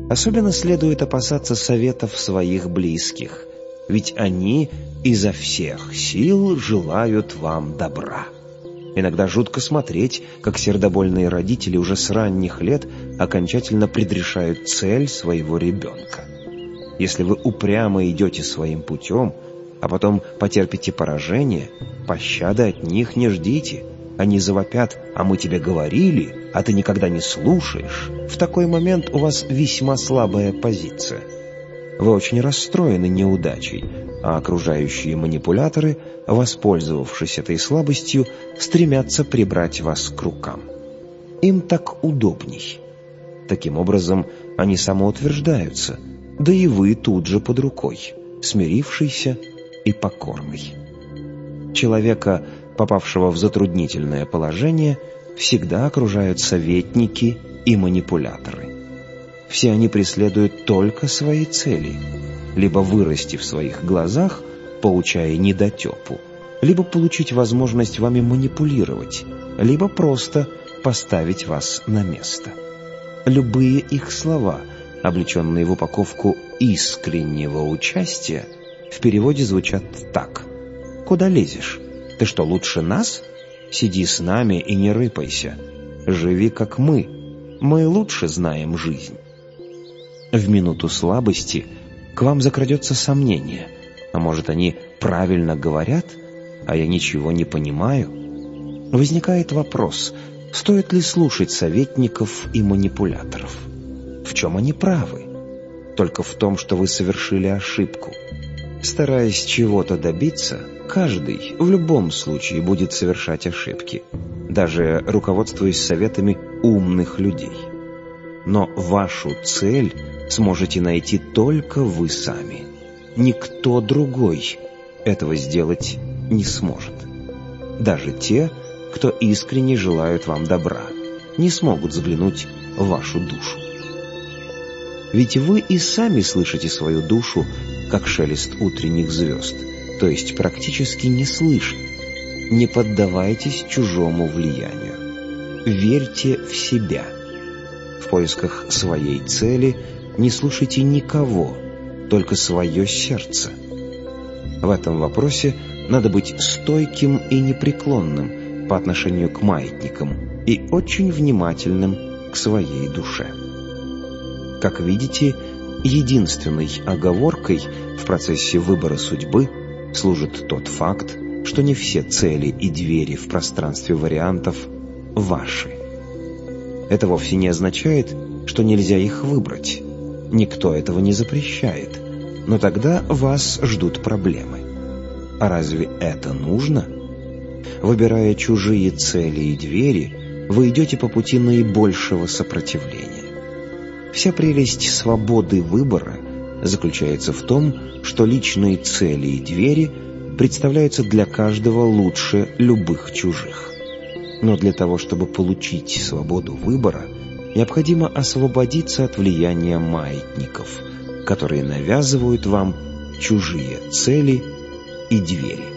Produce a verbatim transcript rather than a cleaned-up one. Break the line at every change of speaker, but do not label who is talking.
Особенно следует опасаться советов своих близких, ведь они изо всех сил желают вам добра. Иногда жутко смотреть, как сердобольные родители уже с ранних лет окончательно предрешают цель своего ребенка. Если вы упрямо идете своим путем, а потом потерпите поражение, пощады от них не ждите. Они завопят: «А мы тебе говорили, а ты никогда не слушаешь». В такой момент у вас весьма слабая позиция. Вы очень расстроены неудачей, а окружающие манипуляторы, воспользовавшись этой слабостью, стремятся прибрать вас к рукам. Им так удобней. Таким образом, они самоутверждаются, да и вы тут же под рукой, смирившийся и покорный. Человека, попавшего в затруднительное положение, всегда окружают советники и манипуляторы. Все они преследуют только свои цели, либо вырасти в своих глазах, получая недотепу, либо получить возможность вами манипулировать, либо просто поставить вас на место. Любые их слова, облеченные в упаковку искреннего участия, в переводе звучат так: «Куда лезешь? Ты что, лучше нас? Сиди с нами и не рыпайся. Живи, как мы. Мы лучше знаем жизнь». В минуту слабости к вам закрадется сомнение. А может, они правильно говорят, а я ничего не понимаю? Возникает вопрос, стоит ли слушать советников и манипуляторов? В чем они правы? Только в том, что вы совершили ошибку. Стараясь чего-то добиться, каждый в любом случае будет совершать ошибки, даже руководствуясь советами умных людей. Но вашу цель сможете найти только вы сами. Никто другой этого сделать не сможет. Даже те, кто искренне желают вам добра, не смогут заглянуть в вашу душу. Ведь вы и сами слышите свою душу, как шелест утренних звезд, то есть практически не слышно. Не поддавайтесь чужому влиянию. Верьте в себя. В поисках своей цели не слушайте никого, только свое сердце. В этом вопросе надо быть стойким и непреклонным по отношению к маятникам и очень внимательным к своей душе. Как видите, единственной оговоркой в процессе выбора судьбы служит тот факт, что не все цели и двери в пространстве вариантов ваши. Это вовсе не означает, что нельзя их выбрать. Никто этого не запрещает. Но тогда вас ждут проблемы. А разве это нужно? Выбирая чужие цели и двери, вы идете по пути наибольшего сопротивления. Вся прелесть свободы выбора заключается в том, что личные цели и двери представляются для каждого лучше любых чужих. Но для того, чтобы получить свободу выбора, необходимо освободиться от влияния маятников, которые навязывают вам чужие цели и двери.